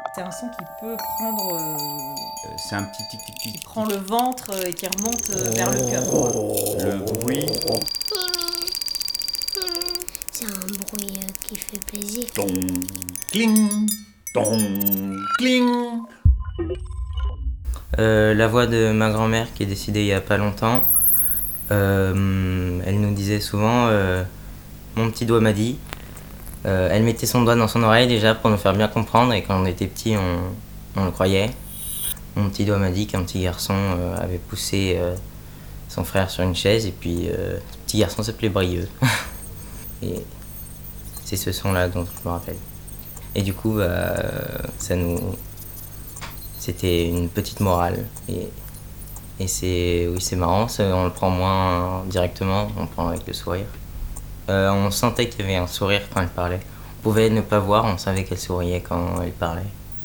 C'est un son qui peut prendre, C'est un petit tic-tic-tic. qui prend le ventre et qui remonte vers le cœur. Le bruit. C'est un bruit qui fait plaisir. Ton, cling, ton, cling. La voix de ma grand-mère qui est décédée il y a pas longtemps, elle nous disait souvent mon petit doigt m'a dit. Elle mettait son doigt dans son oreille déjà pour nous faire bien comprendre, et quand on était petit on le croyait. Mon petit doigt m'a dit qu'un petit garçon avait poussé son frère sur une chaise, et puis ce petit garçon s'appelait Brieux. Et c'est ce son là dont je me rappelle. Et du coup c'était une petite morale, et c'est marrant, on le prend moins directement, on le prend avec le sourire. On sentait qu'il y avait un sourire quand elle parlait. On pouvait ne pas voir, on savait qu'elle souriait quand elle parlait.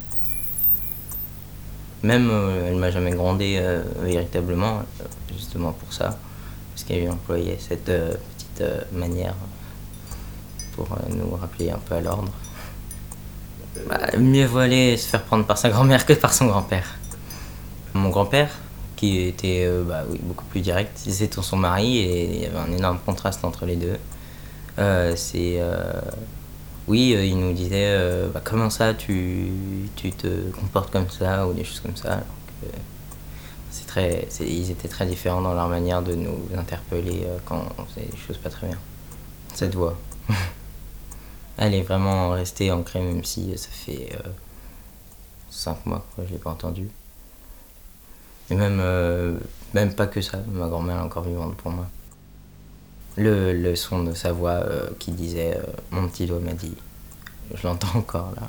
Même elle m'a jamais grondé véritablement, justement pour ça, parce qu'elle employait cette petite manière pour nous rappeler un peu à l'ordre. Mieux vaut aller se faire prendre par sa grand-mère que par son grand-père. Mon grand-père, qui était beaucoup plus direct, c'était son mari, et il y avait un énorme contraste entre les deux. Il nous disait comment ça tu te comportes comme ça, ou des choses comme ça. Alors que ils étaient très différents dans leur manière de nous interpeller quand on faisait des choses pas très bien. Cette voix. Elle est vraiment restée ancrée, même si ça fait 5 mois que je l'ai pas entendue. Et même pas que ça, ma grand-mère est encore vivante pour moi. Le son de sa voix qui disait mon petit doigt m'a dit, je l'entends encore là.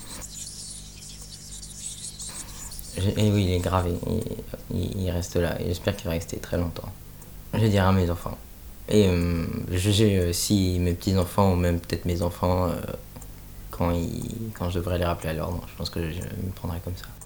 Et oui, il est gravé, il reste là, et j'espère qu'il va rester très longtemps. Je dirai à mes enfants. Et juger si mes petits-enfants, ou même peut-être mes enfants, quand je devrais les rappeler à l'ordre, je pense que je me prendrai comme ça.